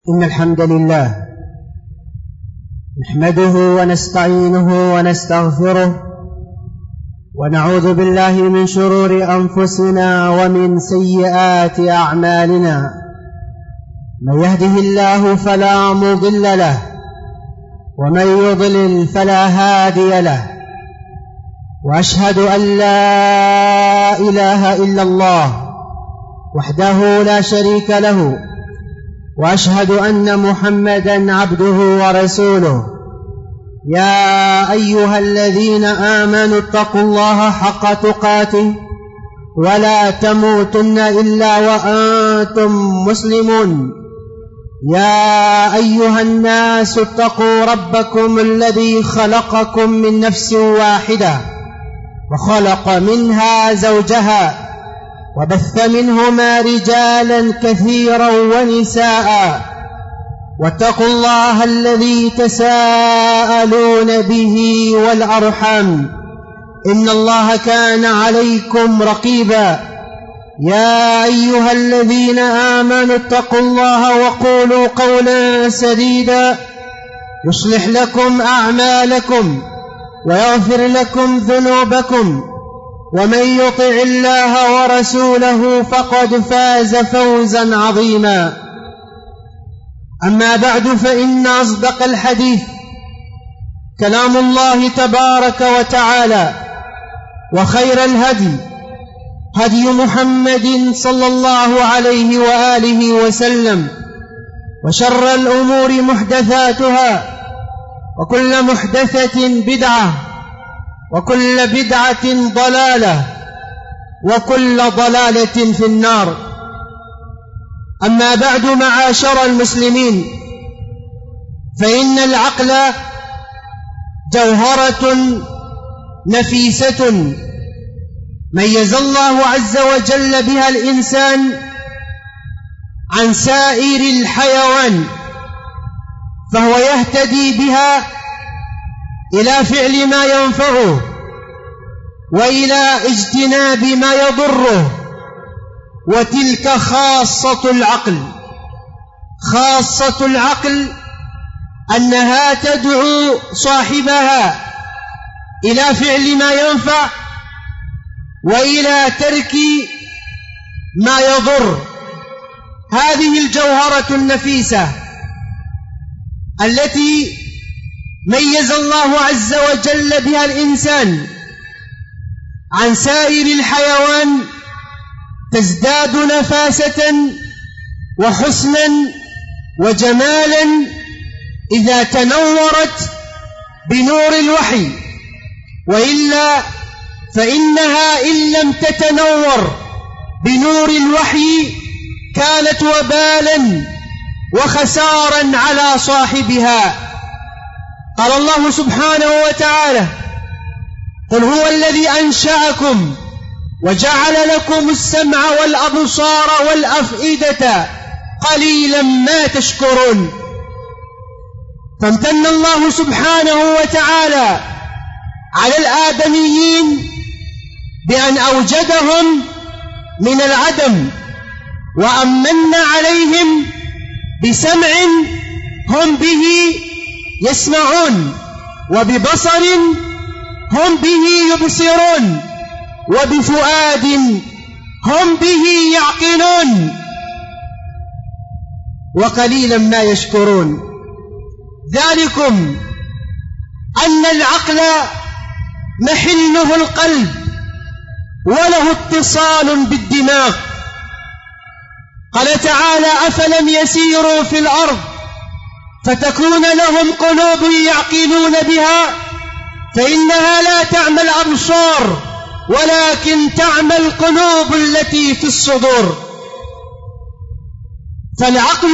إن الحمد لله نحمده ونستعينه ونستغفره ونعوذ بالله من شرور أنفسنا ومن سيئات أعمالنا. من يهده الله فلا مضل له ومن يضلل فلا هادي له، وأشهد أن لا إله إلا الله وحده لا شريك له، وأشهد أن محمدًا عبده ورسوله. يا أيها الذين آمنوا اتقوا الله حق تقاته ولا تموتن إلا وأنتم مسلمون. يا أيها الناس اتقوا ربكم الذي خلقكم من نفس واحدة وخلق منها زوجها وبث منهما رجالا كثيرا ونساء، واتقوا الله الذي تساءلون به والأرحام إن الله كان عليكم رقيبا. يا أيها الذين آمنوا اتقوا الله وقولوا قولا سديدا يصلح لكم أعمالكم ويغفر لكم ذنوبكم، ومن يطع الله ورسوله فقد فاز فوزا عظيما. أما بعد، فإن أصدق الحديث كلام الله تبارك وتعالى، وخير الهدي هدي محمد صلى الله عليه وآله وسلم، وشر الأمور محدثاتها، وكل محدثة بدعة، وكل بدعة ضلالة، وكل ضلالة في النار. أما بعد، معاشر المسلمين، فإن العقل جوهرة نفيسة ميز الله عز وجل بها الإنسان عن سائر الحيوان، فهو يهتدي بها إلى فعل ما ينفعه وإلى اجتناب ما يضره. وتلك خاصة العقل. خاصة العقل أنها تدعو صاحبها إلى فعل ما ينفع وإلى ترك ما يضر. هذه الجوهرة النفيسة التي ميز الله عز وجل بها الإنسان عن سائر الحيوان تزداد نفاسة وحسنا وجمالا إذا تنورت بنور الوحي، وإلا فإنها إن لم تتنور بنور الوحي كانت وبالا وخسارا على صاحبها. قال الله سبحانه وتعالى: قل هو الذي أنشأكم وجعل لكم السمع والأبصار والأفئدة قليلا ما تشكرون. فامتن الله سبحانه وتعالى على الآدميين بأن أوجدهم من العدم، وأمن عليهم بسمع هم به يسمعون، وببصر هم به يبصرون، وبفؤاد هم به يعقلون، وقليلا ما يشكرون. ذلكم أن العقل محله القلب وله اتصال بالدماغ. قال تعالى: أفلم يسيروا في الأرض فتكون لهم قلوب يعقلون بها فإنها لا تعمى الأبصار ولكن تعمى القلوب التي في الصدور. فالعقل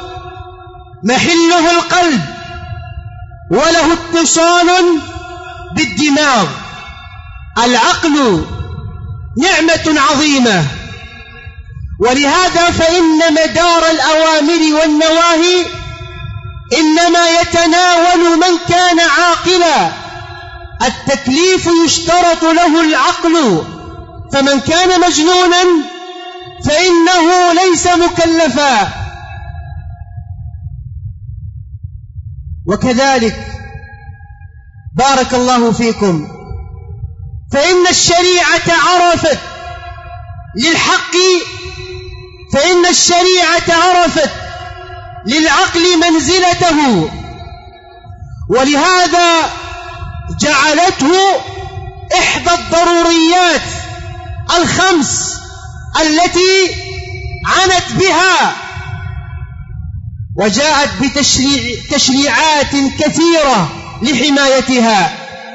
محله القلب وله اتصال بالدماغ. العقل نعمة عظيمة، ولهذا فإن مدار الأوامر والنواهي إنما يتناول من كان عاقلا. التكليف يشترط له العقل، فمن كان مجنونا فإنه ليس مكلفا. وكذلك بارك الله فيكم فإن الشريعة عرفت للحق، فإن الشريعة عرفت للعقل منزلته، ولهذا جعلته إحدى الضروريات الخمس التي عنت بها، وجاءت بتشريعات كثيرة لحمايتها.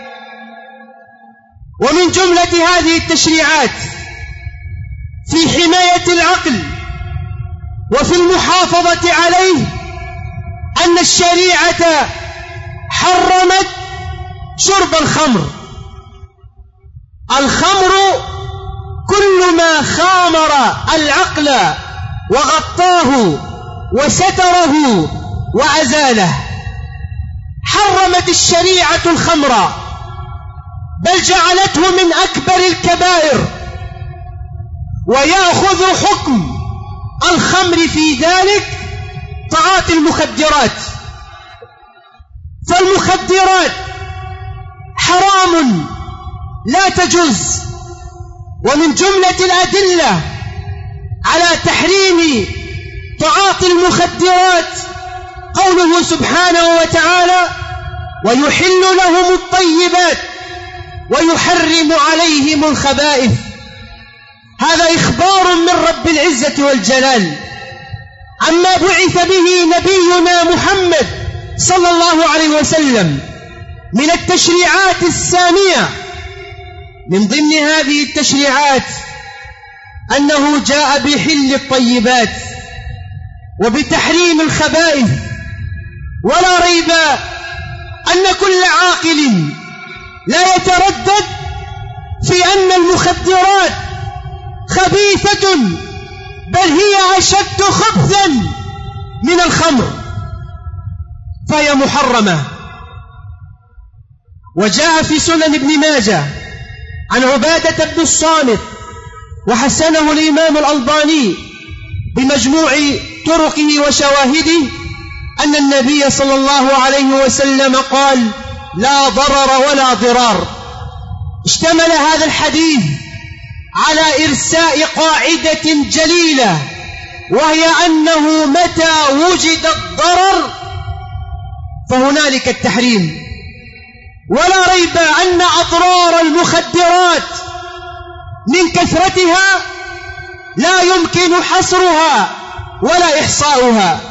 ومن جملة هذه التشريعات في حماية العقل وفي المحافظة عليه أن الشريعة حرمت شرب الخمر. الخمر كل ما خامر العقل وغطاه وستره وأزاله. حرمت الشريعة الخمر، بل جعلته من أكبر الكبائر، ويأخذ حكم الخمر في ذلك تعاطي المخدرات. فالمخدرات حرام لا تجوز. ومن جملة الأدلة على تحريم تعاطي المخدرات قوله سبحانه وتعالى: ويحل لهم الطيبات ويحرم عليهم الخبائث. هذا إخبار من رب العزة والجلال عما بعث به نبينا محمد صلى الله عليه وسلم من التشريعات السامية. من ضمن هذه التشريعات أنه جاء بحل الطيبات وبتحريم الخبائث. ولا ريب أن كل عاقل لا يتردد في أن المخدرات خبيثة، بل هي أشد خبثا من الخمر، فهي محرمة. وجاء في سنن ابن ماجه عن عبادة بن الصامت وحسنه الإمام الألباني بمجموع طرقه وشواهده أن النبي صلى الله عليه وسلم قال: لا ضرر ولا ضرار. اشتمل هذا الحديث على إرساء قاعدة جليلة، وهي أنه متى وجد الضرر فهنالك التحريم. ولا ريب أن أضرار المخدرات من كثرتها لا يمكن حصرها ولا إحصاؤها.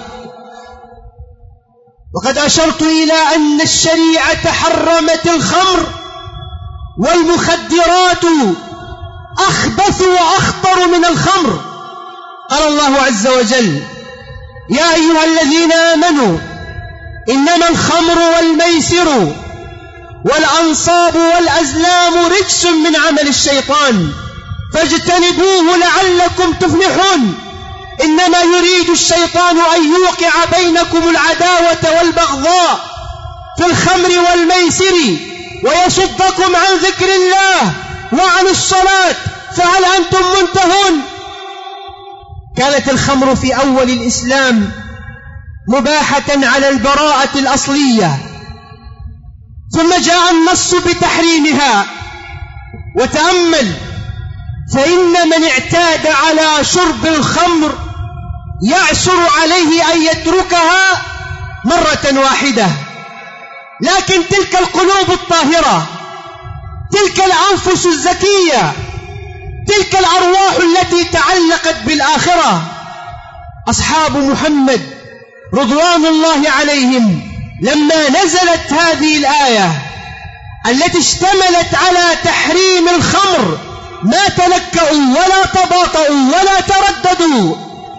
وقد أشرت إلى أن الشريعة حرمت الخمر، والمخدرات أخبث وأخطر من الخمر. قال الله عز وجل: يا أيها الذين آمنوا إنما الخمر والميسر والأنصاب والأزلام رجس من عمل الشيطان فاجتنبوه لعلكم تفلحون. إنما يريد الشيطان أن يوقع بينكم العداوة والبغضاء في الخمر والميسر ويصدكم عن ذكر الله وعن الصلاة فهل أنتم منتهون؟ كانت الخمر في أول الإسلام مباحة على البراءة الأصلية، ثم جاء النص بتحريمها. وتأمل، فإن من اعتاد على شرب الخمر يعسر عليه أن يتركها مرة واحدة، لكن تلك القلوب الطاهرة، تلك الأنفس الزكية، تلك الأرواح التي تعلقت بالآخرة، أصحاب محمد رضوان الله عليهم لما نزلت هذه الآية التي اشتملت على تحريم الخمر ما تلكأوا ولا تباطؤوا ولا ترددوا.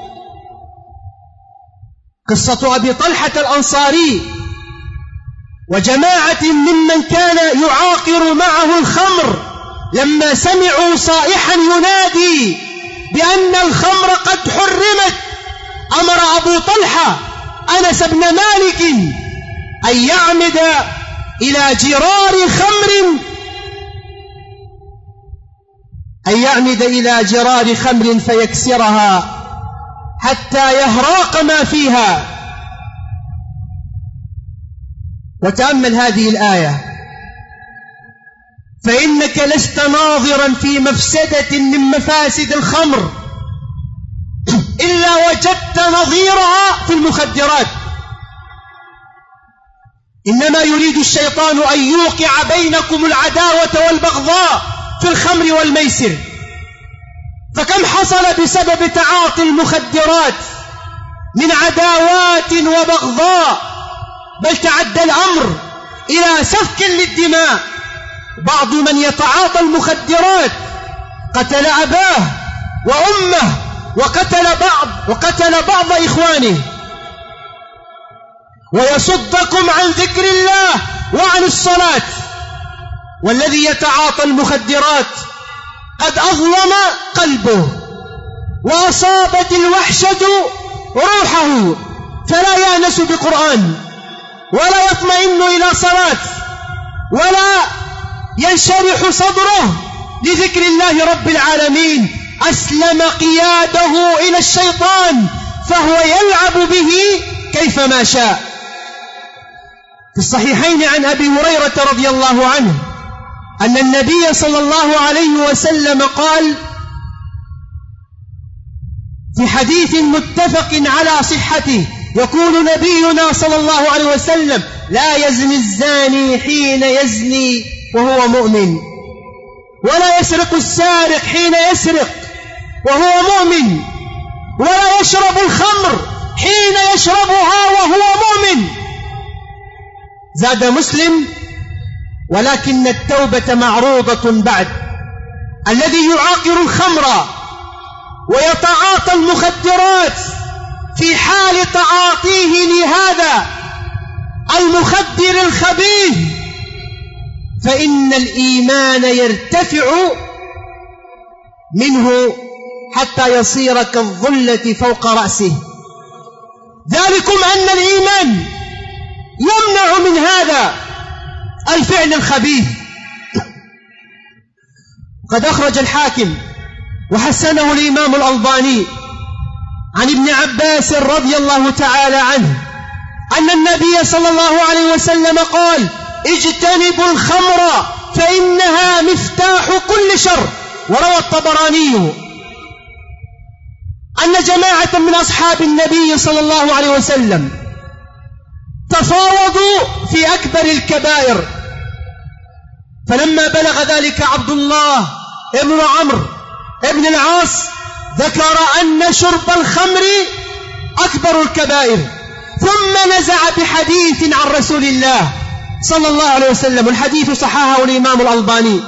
قصة أبي طلحة الأنصاري وجماعة ممن كان يعاقر معه الخمر لما سمعوا صائحا ينادي بأن الخمر قد حرمت، أمر أبو طلحة أنس بن مالك أن يعمد إلى جرار خمر فيكسرها حتى يهراق ما فيها. وتأمل هذه الآية: فإنك لست ناظرا في مفسدة من مفاسد الخمر إلا وجدت نظيرها في المخدرات. إنما يريد الشيطان أن يوقع بينكم العداوة والبغضاء في الخمر والميسر. فكم حصل بسبب تعاطي المخدرات من عداوات وبغضاء، بل تعدى الأمر إلى سفك للدماء. بعض من يتعاطى المخدرات قتل أباه وأمه وقتل بعض إخوانه. ويصدكم عن ذكر الله وعن الصلاة. والذي يتعاطى المخدرات قد أظلم قلبه وأصابت الوحشة روحه، فلا يأنس بقرآن ولا يطمئن إلى صلاة ولا ينشرح صدره لذكر الله رب العالمين. أسلم قياده إلى الشيطان فهو يلعب به كيفما شاء. في الصحيحين عن أبي هريرة رضي الله عنه أن النبي صلى الله عليه وسلم قال في حديث متفق على صحته، يقول نبينا صلى الله عليه وسلم: لا يزني الزاني حين يزني وهو مؤمن، ولا يسرق السارق حين يسرق وهو مؤمن، ولا يشرب الخمر حين يشربها وهو مؤمن. زاد مسلم: ولكن التوبة معروضة بعد. الذي يعاقر الخمر ويتعاطى المخدرات في حال تعاطيه لهذا المخدر الخبيث فإن الإيمان يرتفع منه حتى يصير كالظلة فوق رأسه. ذلكم أن الإيمان يمنع من هذا الفعل الخبيث. قد أخرج الحاكم وحسنه الإمام الألباني عن ابن عباس رضي الله تعالى عنه أن النبي صلى الله عليه وسلم قال: اجتنبوا الخمر فإنها مفتاح كل شر. وروى الطبراني أن جماعة من أصحاب النبي صلى الله عليه وسلم تفاوضوا في أكبر الكبائر، فلما بلغ ذلك عبد الله ابن عمرو ابن العاص ذكر أن شرب الخمر أكبر الكبائر، ثم نزع بحديث عن رسول الله صلى الله عليه وسلم، الحديث صححه الإمام الألباني.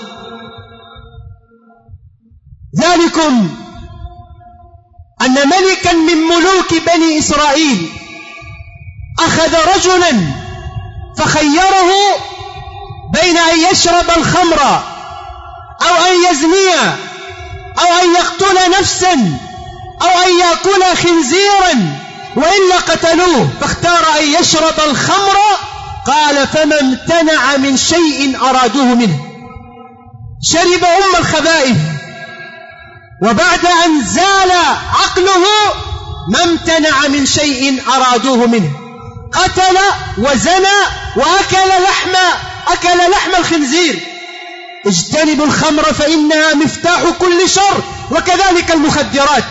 ذلكم أن ملكا من ملوك بني إسرائيل أخذ رجلا فخيره بين أن يشرب الخمر أو أن يزني أو أن يقتل نفسا أو أن يأكل خنزيرا وإلا قتلوه، فاختار أن يشرب الخمر. قال: فما امتنع من شيء أرادوه منه. شرب الخبائث، وبعد أن زال عقله ما امتنع من شيء أرادوه منه، قتل وزنى وأكل لحم الخنزير. اجتنبوا الخمر فإنها مفتاح كل شر. وكذلك المخدرات،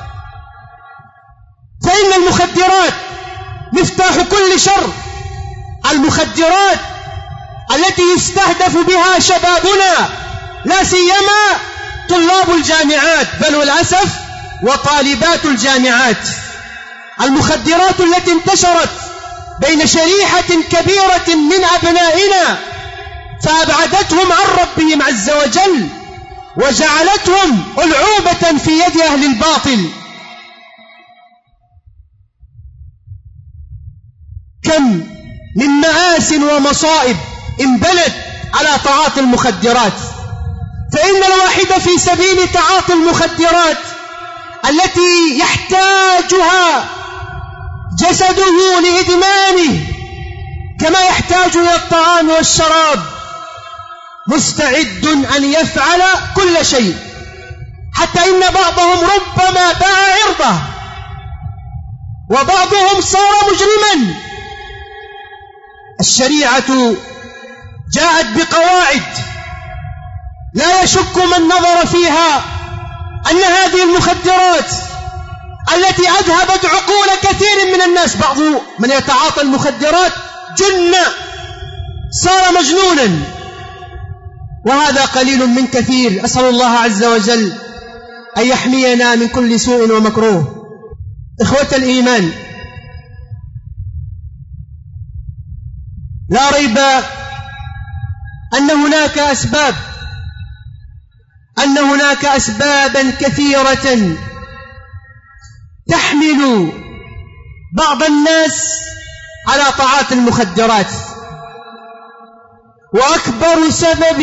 فإن المخدرات مفتاح كل شر. المخدرات التي يستهدف بها شبابنا، لا سيما طلاب الجامعات، بل والأسف وطالبات الجامعات. المخدرات التي انتشرت بين شريحة كبيرة من أبنائنا فأبعدتهم عن ربهم عز وجل وجعلتهم ألعوبة في يد أهل الباطل. كم من مآس ومصائب انبلت على تعاطي المخدرات. فإن الواحد في سبيل تعاطي المخدرات التي يحتاجها جسده لإدمانه كما يحتاج إلى الطعام والشراب مستعد أن يفعل كل شيء، حتى إن بعضهم ربما باع عرضه، وبعضهم صار مجرما. الشريعة جاءت بقواعد لا يشك من نظر فيها أن هذه المخدرات التي أذهبت عقول كثير من الناس، بعض من يتعاطى المخدرات جن، صار مجنونا، وهذا قليل من كثير. أسأل الله عز وجل أن يحمينا من كل سوء ومكروه. إخوة الإيمان، لا ريب أن هناك أسبابا كثيرة تحمل بعض الناس على طاعات المخدرات، وأكبر سبب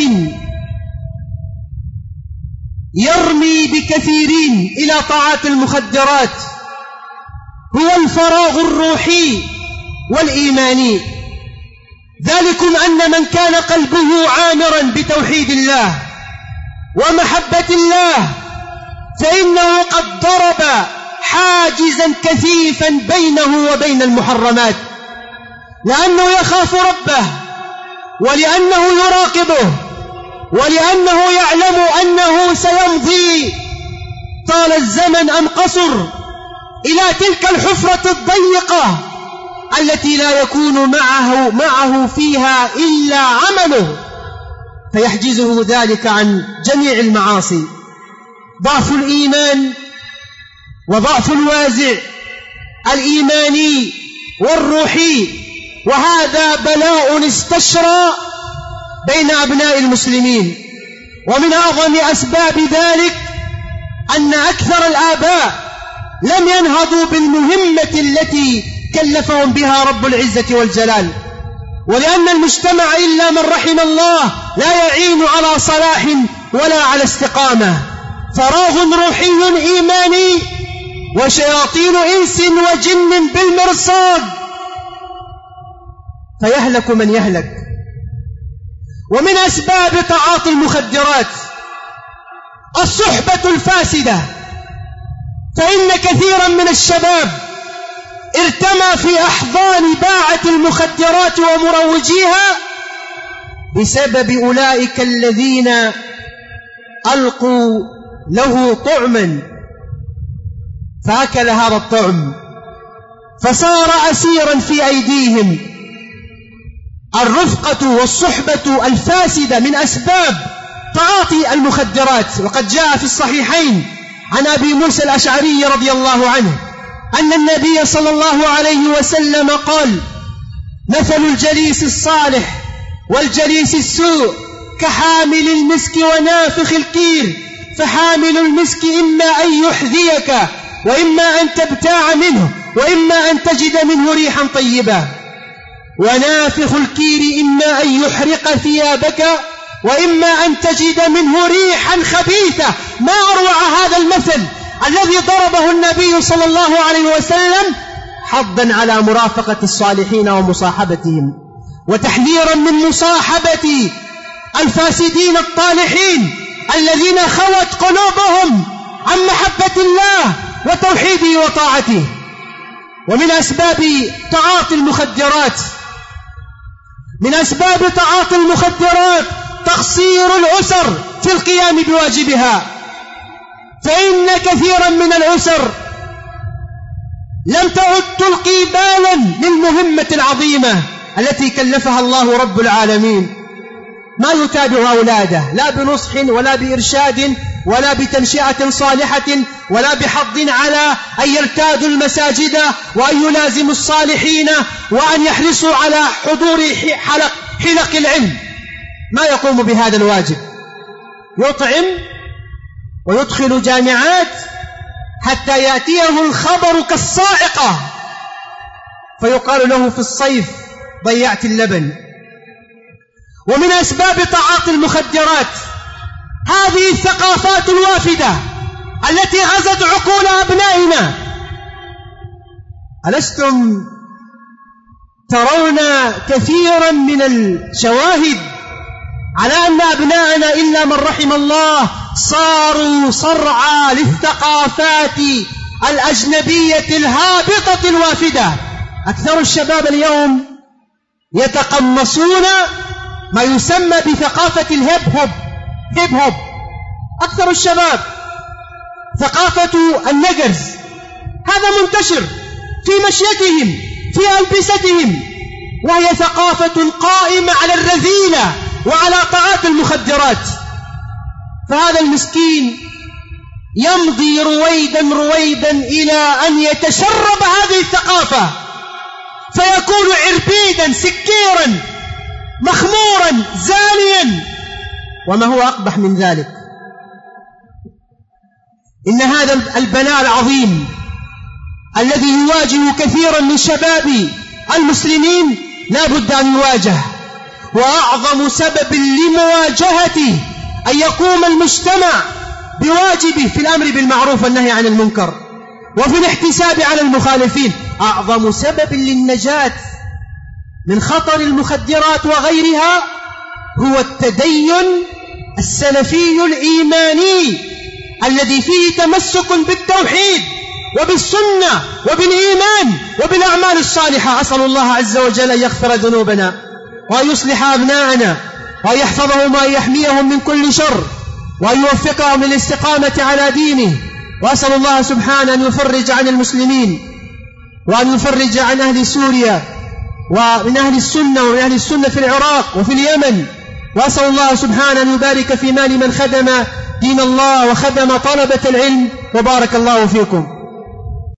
يرمي بكثيرين إلى طاعات المخدرات هو الفراغ الروحي والإيماني. ذلكم أن من كان قلبه عامرا بتوحيد الله ومحبة الله فإنه قد ضرب حاجزا كثيفا بينه وبين المحرمات، لأنه يخاف ربه، ولأنه يراقبه، ولأنه يعلم أنه سيمضي طال الزمن أم قصر إلى تلك الحفرة الضيقة التي لا يكون معه فيها إلا عمله، فيحجزه ذلك عن جميع المعاصي. ضعف الإيمان وضعف الوازع الإيماني والروحي، وهذا بلاء استشرى بين أبناء المسلمين. ومن أعظم أسباب ذلك أن أكثر الآباء لم ينهضوا بالمهمة التي كلفهم بها رب العزة والجلال، ولأن المجتمع إلا من رحم الله لا يعين على صلاح ولا على استقامة. فراغ روحي إيماني وشياطين إنس وجن بالمرصاد، فيهلك من يهلك. ومن أسباب تعاطي المخدرات الصحبة الفاسدة، فإن كثيرا من الشباب ارتمى في أحضان باعة المخدرات ومروجيها بسبب أولئك الذين ألقوا له طعما فأكل هذا الطعم فصار أسيرا في أيديهم. الرفقة والصحبة الفاسدة من أسباب تعاطي المخدرات. وقد جاء في الصحيحين عن أبي موسى الأشعري رضي الله عنه أن النبي صلى الله عليه وسلم قال: مثل الجليس الصالح والجليس السوء كحامل المسك ونافخ الكير، فحامل المسك إما أن يحذيك وإما أن تبتاع منه وإما أن تجد منه ريحا طيبة، ونافخ الكير إما أن يحرق ثيابك وإما أن تجد منه ريحا خبيثة. ما أروع هذا المثل الذي ضربه النبي صلى الله عليه وسلم حضا على مرافقة الصالحين ومصاحبتهم، وتحذيرا من مصاحبة الفاسدين الطالحين الذين خوت قلوبهم عن محبة الله وتوحيده وطاعته. ومن أسباب تعاطي المخدرات تقصير الأسر في القيام بواجبها، فإن كثيرا من الأسر لم تعد تلقي بالا للمهمة العظيمة التي كلفها الله رب العالمين. ما يتابع أولاده لا بنصح ولا بإرشاد ولا بتنشئة صالحة ولا بحض على أن يرتادوا المساجد وأن يلازموا الصالحين وأن يحرصوا على حضور حلق العلم. ما يقوم بهذا الواجب، يطعم ويدخل جامعات حتى يأتيه الخبر كالصاعقة فيقال له في الصيف ضيعت اللبن. ومن أسباب تعاطي المخدرات هذه الثقافات الوافدة التي غزت عقول أبنائنا. ألستم ترون كثيرا من الشواهد على أن أبناءنا إلا من رحم الله صاروا صرعى للثقافات الأجنبية الهابطة الوافدة. أكثر الشباب اليوم يتقمصون ما يسمى بثقافة الهيب هوب. أكثر الشباب ثقافة النجرز، هذا منتشر في مشيتهم في ألبستهم، وهي ثقافة قائمة على الرذيلة وعلى طاعات المخدرات. فهذا المسكين يمضي رويدا إلى أن يتشرب هذه الثقافة، فيكون عربيدا سكيرا مخمورا زانيا، وما هو أقبح من ذلك. إن هذا البلاء العظيم الذي يواجه كثيرا من شباب المسلمين لا بد أن يواجه، وأعظم سبب لمواجهته أن يقوم المجتمع بواجبه في الأمر بالمعروف والنهي عن المنكر وفي الاحتساب على المخالفين. أعظم سبب للنجاة من خطر المخدرات وغيرها هو التدين السلفي الإيماني الذي فيه تمسك بالتوحيد وبالسنة وبالإيمان وبالأعمال الصالحة. أسأل الله عز وجل أن يغفر ذنوبنا وأن يصلح أبناءنا وأن يحفظهم وأن يحميهم من كل شر وأن يوفقهم للاستقامة على دينه. وأسأل الله سبحانه أن يفرج عن المسلمين وأن يفرج عن أهل سوريا ومن أهل السنة ومن أهل السنة في العراق وفي اليمن. وأسأل الله سبحانه أن يبارك في مال من خدم دين الله وخدم طلبة العلم، وبارك الله فيكم.